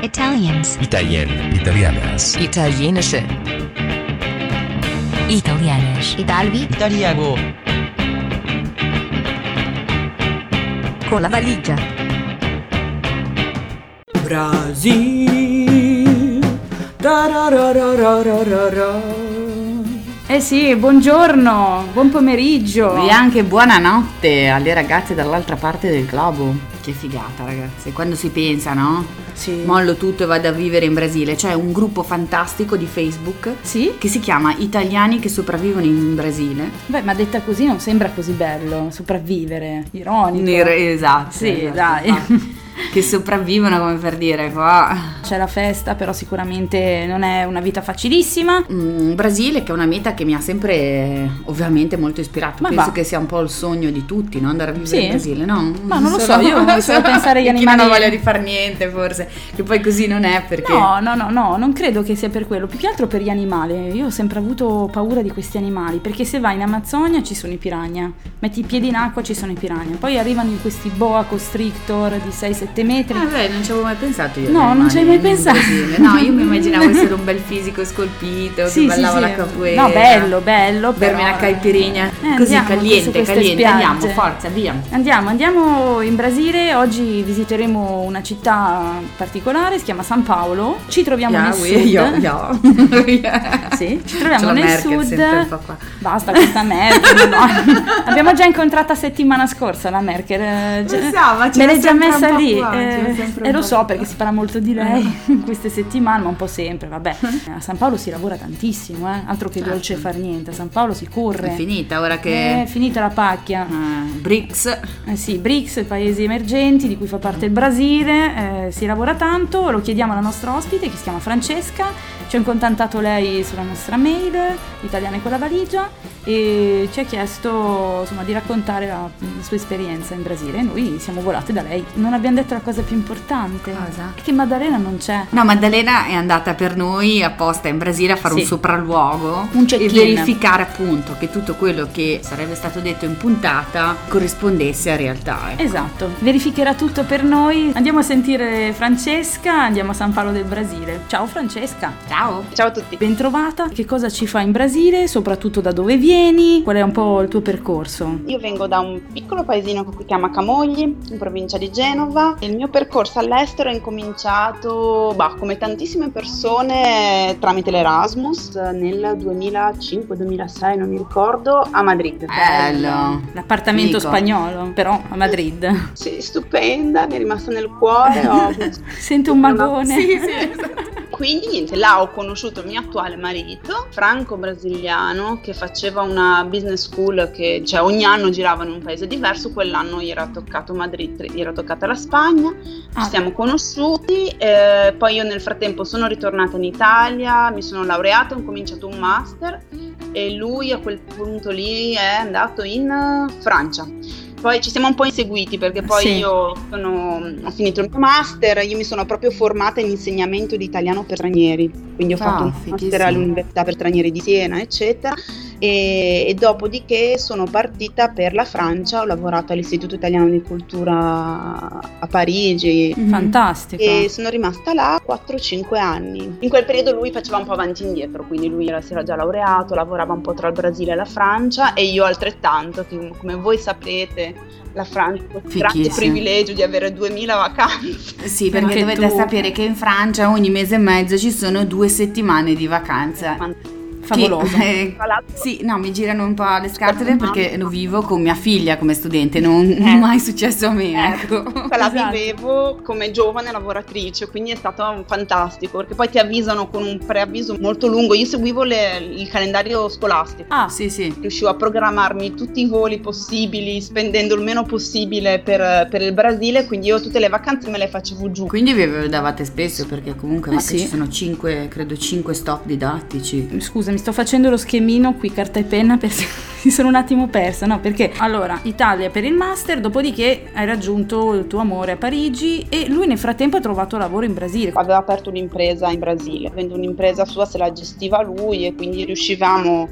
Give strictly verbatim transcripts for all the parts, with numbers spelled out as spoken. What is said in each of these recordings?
Italians. Italien. Italianas. Italienische. Italianisch. Italvi. Italiano. Con la valigia. Brasil. Da-da-da-da-da-da-da. Eh sì, buongiorno, buon pomeriggio E anche buonanotte alle ragazze dall'altra parte del globo. Che figata, ragazzi, quando si pensa, no? Sì. Mollo tutto e vado a vivere in Brasile. C'è un gruppo fantastico di Facebook Sì? che si chiama Italiani che sopravvivono in Brasile. Beh, ma detta così non sembra così bello, sopravvivere, ironico. Nere- esatto. Sì, esatto, dai. esatto. Che sopravvivono, come per dire, qua. C'è la festa, però sicuramente non è una vita facilissima. Mm, Brasile, che è una meta che mi ha sempre ovviamente molto ispirato. Ma Penso va. che sia un po' il sogno di tutti, no? Andare a vivere Sì? in Brasile, no? Ma non lo so, io solo pensare agli Chi non ha animali- voglia di far niente, forse. Che poi così non è, perché No, no, no, no, non credo che sia per quello, più che altro per gli animali. Io ho sempre avuto paura di questi animali, perché se vai in Amazzonia ci sono i piranha, metti i piedi in acqua ci sono i piranha, poi arrivano in questi boa constrictor di sei sette metri. Ah, beh, non ci avevo mai pensato io. No, agli non ci hai animali mai in pensato. Brasile. No, io mi immaginavo essere un bel fisico scolpito, Sì, che sì, ballava sì. la capoeira. No, bello, bello. Bermi però- una caipirinha. Eh, Così, andiamo caliente, su queste caliente. spiagge. Andiamo, forza, via. Andiamo, andiamo in Brasile, oggi visiteremo una città particolare, si chiama San Paolo, ci troviamo nel Yeah, sud. io, io. Sì, ci troviamo C'è la nel Merkel sud. sempre un po' qua. Basta questa Merkel, no. Abbiamo già incontrata settimana scorsa la Merkel. eh, già- Lo so, ma ce me l'ho l'hai già sempre un messa po' lì. qua, ce l'ho eh, sempre un e lo po' so qua. perché si parla molto di lei in queste settimane, ma un po' sempre, vabbè. A San Paolo si lavora tantissimo, eh, altro che dolce far niente. A San Paolo si corre. È finita ora che... È finita la pacchia. eh, BRICS. Eh sì, BRICS, i paesi emergenti di cui fa parte il Brasile, eh, si lavora tanto, lo chiediamo alla nostra ospite che si chiama Francesca, ci ha contattato lei sulla nostra mail, Italiane con la valigia, e ci ha chiesto insomma di raccontare la, la sua esperienza in Brasile e noi siamo volate da lei. Non abbiamo detto la cosa più importante, Cosa? è che Maddalena non c'è. No, Maddalena è andata per noi apposta in Brasile a fare Sì. un sopralluogo Un e check-in. verificare appunto che tutto quello che sarebbe stato detto in puntata corrispondesse a realtà. ecco. Esatto, verificherà tutto per noi. Andiamo a sentire Francesca, andiamo a San Paolo del Brasile. Ciao Francesca. Ciao. Ciao a tutti. Bentrovata, che cosa ci fa in Brasile, soprattutto da dove vieni, qual è un po' il tuo percorso? Io vengo da un piccolo paesino che si chiama Camogli, in provincia di Genova. Il mio percorso all'estero è incominciato, bah, come tantissime persone, tramite l'Erasmus nel duemilacinque duemilasei, non mi ricordo, a Madrid. Bello. L'appartamento Figo. spagnolo, però a Madrid. Sì, stupenda, mi è rimasta nel cuore. Ho... Sento un magone. Sì, sì, esatto. Quindi niente, là ho conosciuto il mio attuale marito, franco-brasiliano, che faceva una business school che cioè, ogni anno girava in un paese diverso. Quell'anno gli era toccato Madrid, gli era toccata la Spagna, ci Ah. siamo conosciuti, eh, poi io nel frattempo sono ritornata in Italia, mi sono laureata, ho cominciato un master e lui a quel punto lì è andato in eh, Francia. Poi ci siamo un po' inseguiti perché poi Sì. io sono, ho finito il mio master, io mi sono proprio formata in insegnamento di italiano per stranieri, quindi ho Ah, fatto un master fighissimo. all'Università per Stranieri di Siena, eccetera, e, e dopodiché sono partita per la Francia, ho lavorato all'Istituto Italiano di Cultura a Parigi Mhm. Fantastico. e sono rimasta là quattro cinque anni. In quel periodo lui faceva un po' avanti e indietro, quindi lui era, si era già laureato, lavorava un po' tra il Brasile e la Francia e io altrettanto, che come voi saprete la Francia ha il grande Fighissimo. privilegio di avere duemila vacanze. Sì, perché Anche dovete tu. sapere che in Francia ogni mese e mezzo ci sono due settimane di vacanza. Favoloso. Che, eh, Tra l'altro- sì, no, mi girano un po' le scatole Mamma. perché lo vivo con mia figlia come studente, non Eh. mai successo a me, Eh, ecco. La Esatto. vivevo come giovane lavoratrice, quindi è stato un fantastico perché poi ti avvisano con un preavviso molto lungo. Io seguivo le- il calendario scolastico, Ah, sì, sì. riuscivo a programmarmi tutti i voli possibili spendendo il meno possibile per, per il Brasile, quindi io tutte le vacanze me le facevo giù. Quindi vi davate spesso perché comunque Eh va sì. che ci sono cinque, credo cinque stop didattici. Scusa, mi sto facendo lo schemino qui, carta e penna, perché mi sono un attimo persa, no? Perché allora, Italia per il master, dopodiché hai raggiunto il tuo amore a Parigi e lui nel frattempo ha trovato lavoro in Brasile. Aveva aperto un'impresa in Brasile, avendo un'impresa sua se la gestiva lui e quindi riuscivamo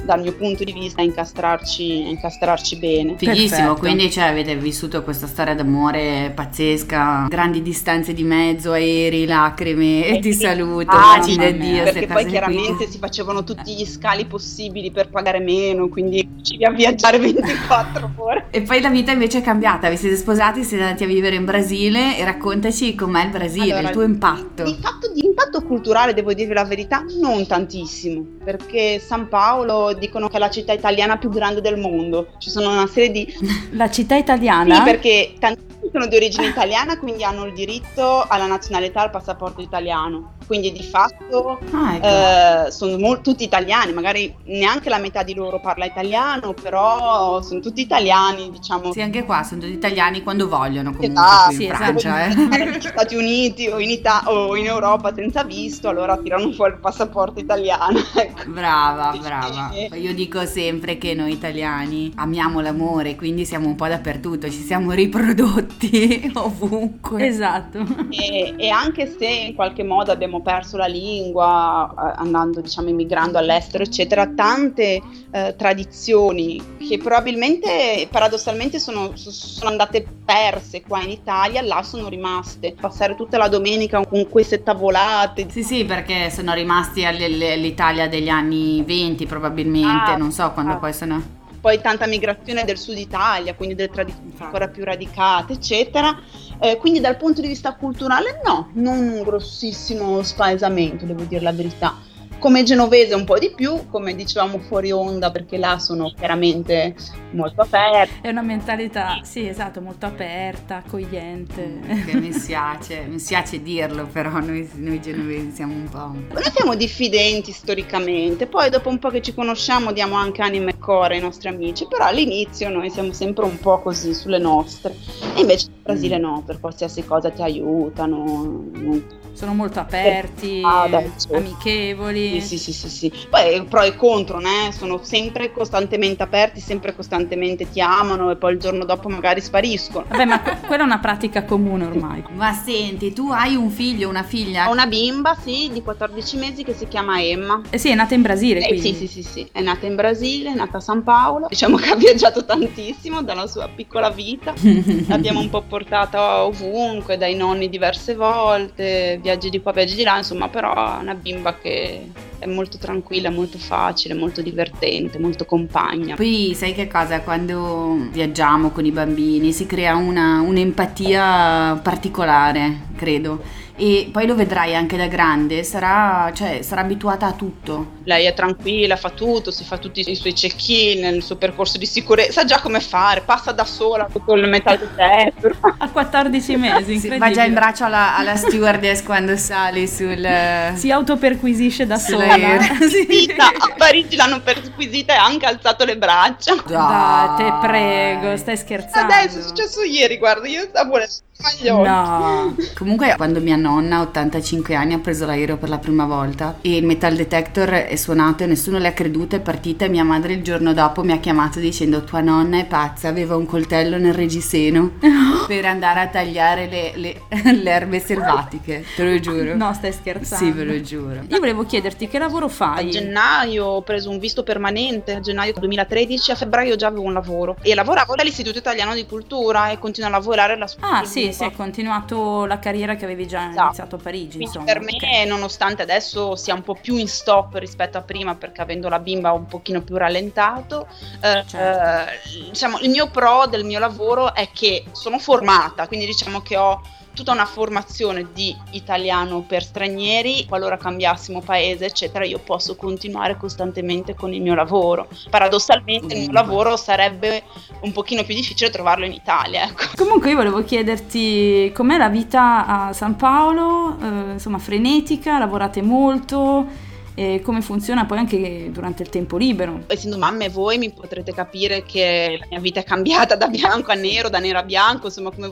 dal mio punto di vista, incastrarci, incastrarci bene. Fighissimo, Perfetto. quindi cioè, avete vissuto questa storia d'amore pazzesca, grandi distanze di mezzo, aerei, lacrime e ti saluto, Ah, baci da mamma mia. Dio, Perché ste poi cose chiaramente qui. si facevano tutti gli scali possibili per pagare meno, quindi riuscivi a viaggiare ventiquattro ore. E poi la vita invece è cambiata, vi siete sposati, siete andati a vivere in Brasile e raccontaci com'è il Brasile, Allora, il tuo impatto. Di fatto di impatto culturale, devo dirvi la verità, non tantissimo, perché San Paolo dicono che è la città italiana più grande del mondo. Ci sono una serie di... La città italiana? Sì, perché tantissimi sono di origine italiana, quindi hanno il diritto alla nazionalità, al passaporto italiano. Quindi di fatto Ah, ecco. eh, sono mol- tutti italiani, magari neanche la metà di loro parla italiano, però sono tutti italiani, diciamo. Sì, anche qua sono tutti italiani quando vogliono, comunque Esatto. qui in Sì, Francia, esatto. eh. Negli Stati Uniti o in, Ita- o in Europa senza visto, allora tirano fuori il passaporto italiano. Ecco. Brava, brava. Eh. Io dico sempre che noi italiani amiamo l'amore, quindi siamo un po' dappertutto, ci siamo riprodotti ovunque. Esatto. E, e anche se in qualche modo abbiamo perso la lingua, eh, andando, diciamo, immigrando all'estero, eccetera, tante eh, tradizioni che probabilmente, paradossalmente, sono, sono andate perse qua in Italia, là sono rimaste. Passare tutta la domenica con queste tavolate. Sì, sì, perché sono rimasti alle- all'Italia degli anni venti probabilmente, Ah, non so quando ah. poi sono... Poi tanta migrazione del sud Italia, quindi delle tradizioni Infatti. ancora più radicate, eccetera. Eh, quindi dal punto di vista culturale no, non un grossissimo spaesamento, devo dire la verità. Come genovese un po' di più, come dicevamo fuori onda, perché là sono chiaramente molto aperti. È una mentalità, sì, esatto, molto aperta, accogliente. Che mi spiace, mi spiace dirlo, però noi, noi genovesi siamo un po'... Noi siamo diffidenti storicamente, poi dopo un po' che ci conosciamo diamo anche anima e cuore ai nostri amici, però all'inizio noi siamo sempre un po' così sulle nostre. E invece in Brasile no, per qualsiasi cosa ti aiutano. non- Sono molto aperti, Ah, dai, certo. amichevoli. Sì, sì, sì, sì, sì. Poi pro e contro, né? Sono sempre costantemente aperti, sempre costantemente ti amano e poi il giorno dopo magari spariscono. Vabbè, ma que- quella è una pratica comune ormai. Ma senti, tu hai un figlio, una figlia? Ho una bimba, sì, di quattordici mesi che si chiama Emma. Eh sì, è nata in Brasile, Eh, quindi. sì, sì, sì, sì, è nata in Brasile, è nata a San Paolo. Diciamo che ha viaggiato tantissimo dalla sua piccola vita. L'abbiamo un po' portata ovunque, dai nonni diverse volte, viaggi di qua, viaggi di là, insomma, però è una bimba che è molto tranquilla, molto facile, molto divertente, molto compagna. Poi sai che cosa? Quando viaggiamo con i bambini si crea una, un'empatia particolare, credo. E poi lo vedrai anche da grande, sarà, cioè, sarà abituata a tutto. Lei è tranquilla, fa tutto, si fa tutti i suoi check-in, il suo percorso di sicurezza, sa già come fare, passa da sola tutto il metal detector. A quattordici mesi, Sì, incredibile. va già in braccio alla, alla stewardess quando sali sul... Si autoperquisisce da sola. sull'aereo. Sì. A Parigi l'hanno perquisita e ha anche alzato le braccia. Dai, te prego, stai scherzando. Adesso è successo ieri, guarda, io stavo nel maglione. No. Comunque quando mia nonna, ottantacinque anni, ha preso l'aereo per la prima volta e il metal detector è suonato e nessuno le ha creduto, è partita e mia madre il giorno dopo mi ha chiamato dicendo tua nonna è pazza, aveva un coltello nel reggiseno per andare a tagliare le, le, le erbe selvatiche, te lo giuro. No, stai scherzando. Sì, ve lo giuro. Io volevo chiederti che lavoro A fai? gennaio ho preso un visto permanente, a gennaio duemilatredici, a febbraio già avevo un lavoro e lavoravo all'Istituto Italiano di Cultura e continuo a lavorare alla scuola. Ah, sì, sì, hai continuato la carriera che avevi già Esatto. iniziato a Parigi, Quindi insomma. per me, ok. nonostante adesso sia un po' più in stop rispetto a prima, perché avendo la bimba ho un pochino più rallentato, eh, Certo. eh, diciamo, il mio pro del mio lavoro è che sono formata, quindi diciamo che ho tutta una formazione di italiano per stranieri, qualora cambiassimo paese, eccetera, io posso continuare costantemente con il mio lavoro. Paradossalmente il mio lavoro sarebbe un pochino più difficile trovarlo in Italia, ecco. Comunque io volevo chiederti com'è la vita a San Paolo, eh, insomma frenetica, lavorate molto, e come funziona poi anche durante il tempo libero. Essendo mamma e voi mi potrete capire che la mia vita è cambiata da bianco a nero, da nero a bianco, insomma come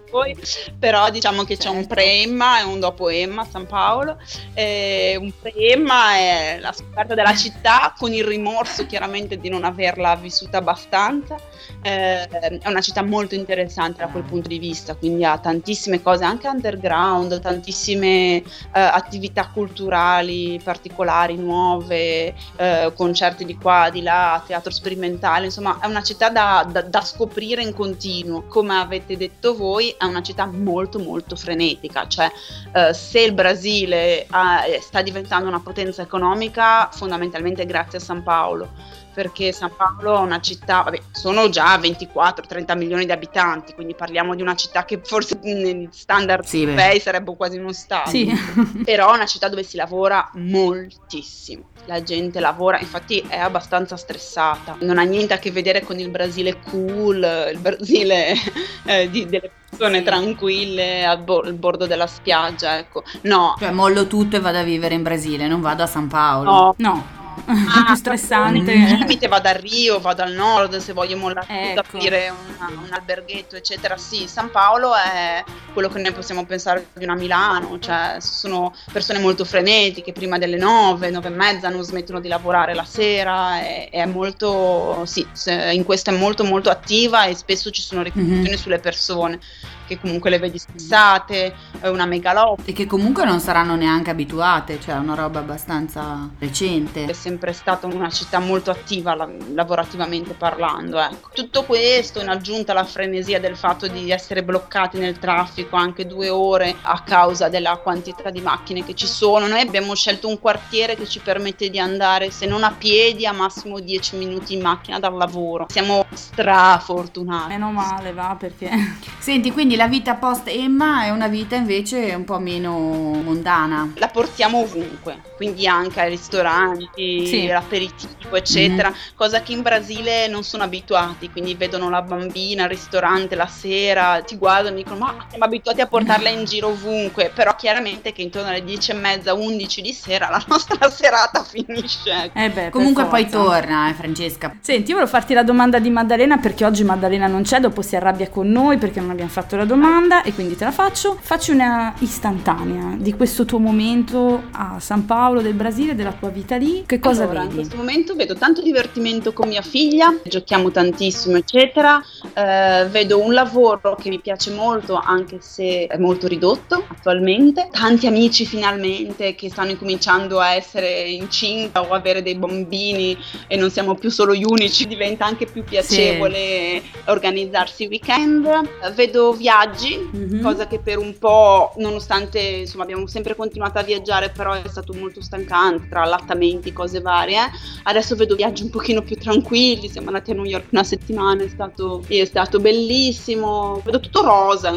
voi, però diciamo che c'è un Certo. pre-Emma e un dopo Emma a San Paolo. Eh, un pre-Emma è la scoperta della città con il rimorso chiaramente di non averla vissuta abbastanza. Eh, è una città molto interessante da quel punto di vista, quindi ha tantissime cose anche underground, tantissime eh, attività culturali particolari, nuove, eh, concerti di qua, di là, teatro sperimentale, insomma è una città da, da, da scoprire in continuo. Come avete detto voi, è una città molto molto frenetica, cioè eh, se il Brasile ha, sta diventando una potenza economica fondamentalmente grazie a San Paolo, perché San Paolo è una città, vabbè, sono già ventiquattro trenta milioni di abitanti, quindi parliamo di una città che forse negli standard Sì, beh. europei sarebbe quasi uno stato, Sì. però è una città dove si lavora moltissimo, la gente lavora, infatti è abbastanza stressata, non ha niente a che vedere con il Brasile cool, il Brasile eh, di, delle persone Sì. tranquille al, bo- al bordo della spiaggia, ecco, no, Cioè mollo tutto e vado a vivere in Brasile, non vado a San Paolo. no. No, Ah, più stressante. al limite vado a Rio, vado al nord se voglio mollare tutto, Ecco. aprire una- un alberghetto eccetera. Sì, San Paolo è quello che noi possiamo pensare di una Milano, cioè sono persone molto frenetiche, prima delle nove, nove e mezza non smettono di lavorare la sera, e è molto, sì, se- in questo è molto molto attiva e spesso ci sono ripercussioni Mhm. sulle persone che comunque le vedi stressate, è una megalopoli. E che comunque non saranno neanche abituate, cioè è una roba abbastanza recente. È sempre stata una città molto attiva la- lavorativamente parlando, ecco. Tutto questo in aggiunta alla frenesia del fatto di essere bloccati nel traffico anche due ore a causa della quantità di macchine che ci sono. Noi abbiamo scelto un quartiere che ci permette di andare, se non a piedi, a massimo dieci minuti in macchina dal lavoro. Siamo strafortunati. Meno male, va, perché Senti, quindi la vita post Emma è una vita invece un po' meno mondana. La portiamo ovunque, quindi anche ai ristoranti, Sì. l'aperitivo, eccetera, cosa che in Brasile non sono abituati, quindi vedono la bambina al ristorante la sera, ti guardano e dicono ma siamo abituati a portarla in giro ovunque, però chiaramente che intorno alle dieci e mezza, undici di sera la nostra serata finisce. eh beh, per Comunque poi forza. torna, eh, Francesca. Senti, io volevo farti la domanda di Maddalena perché oggi Maddalena non c'è, dopo si arrabbia con noi perché non abbiamo fatto la domanda e quindi te la faccio. Facci una istantanea di questo tuo momento a San Paolo del Brasile, della tua vita lì. Che cosa Allora, in vedi? questo momento vedo tanto divertimento con mia figlia, giochiamo tantissimo eccetera, eh, vedo un lavoro che mi piace molto anche se è molto ridotto attualmente, tanti amici finalmente che stanno incominciando a essere incinta o avere dei bambini e non siamo più solo gli unici, diventa anche più piacevole organizzarsi i weekend. Eh, vedo viaggi, Mhm. cosa che per un po', nonostante insomma abbiamo sempre continuato a viaggiare, però è stato molto stancante tra allattamenti, cose varie. Adesso vedo viaggi un pochino più tranquilli, siamo andati a New York una settimana, è stato, è stato bellissimo, vedo tutto rosa.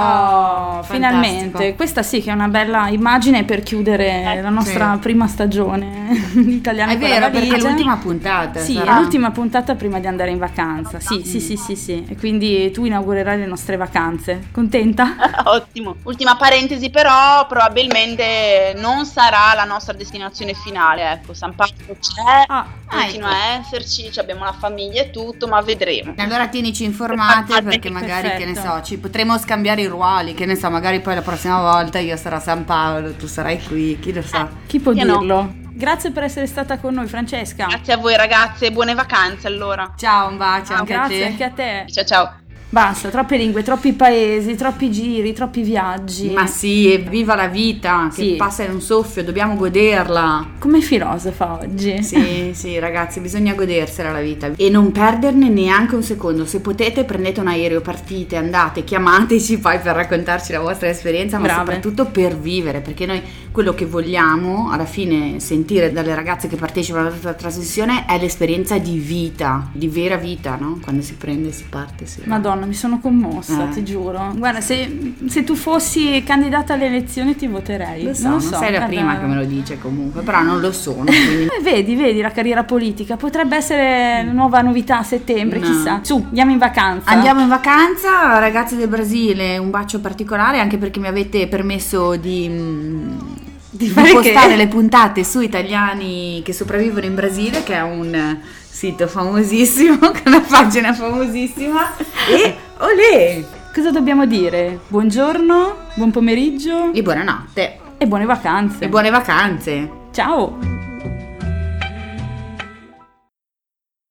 Oh, fantastico. finalmente. Questa sì che è una bella immagine per chiudere Eh, la nostra sì. prima stagione di Italiani È con la vero, perché è valigia. l'ultima puntata. Sì, sarà. è l'ultima puntata prima di andare in vacanza. Sì, sì, sì, sì, sì. E quindi tu inaugurerai le nostre vacanze. Contenta? Ottimo. Ultima parentesi, però probabilmente non sarà la nostra destinazione finale, ecco, San Paolo c'è, Ah, continua ecco. a esserci, ci abbiamo la famiglia e tutto, ma vedremo. Allora tienici informate perché magari, che ne Perfetto. so, ci potremo scambiare i ruoli, che ne so, magari poi la prossima volta io sarò a San Paolo, tu sarai qui, chi lo sa. chi può Io no. dirlo? Grazie per essere stata con noi, Francesca. Grazie a voi ragazze, buone vacanze allora. Ciao, un bacio anche Grazie a anche te. a te. Ciao ciao. Basta, troppe lingue, troppi paesi, troppi giri, troppi viaggi. Ma sì, e viva la vita, che Sì. passa in un soffio, dobbiamo goderla. Come filosofa oggi. Sì, sì, ragazzi, bisogna godersela la vita e non perderne neanche un secondo. Se potete, prendete un aereo, partite, andate, chiamateci poi per raccontarci la vostra esperienza, ma Brave. soprattutto per vivere, perché noi quello che vogliamo alla fine sentire dalle ragazze che partecipano alla nostra trasmissione è l'esperienza di vita, di vera vita, no? Quando si prende e si parte. Si va. Madonna, mi sono commossa, Eh. ti giuro. Guarda, se, se tu fossi candidata alle elezioni ti voterei. Lo so, non non, lo so, sei la guarda. prima che me lo dice comunque, però non lo sono. Quindi... Eh, vedi, vedi la carriera politica, potrebbe essere nuova novità a settembre, No. chissà. Su, andiamo in vacanza. Andiamo in vacanza, ragazzi del Brasile, un bacio particolare anche perché mi avete permesso di, mm, di fare postare che? le puntate su Italiani che sopravvivono in Brasile, che è un eh, sito famosissimo, con una pagina famosissima e olè! Cosa dobbiamo dire? Buongiorno, buon pomeriggio E buonanotte. e buone vacanze. E buone vacanze. Ciao!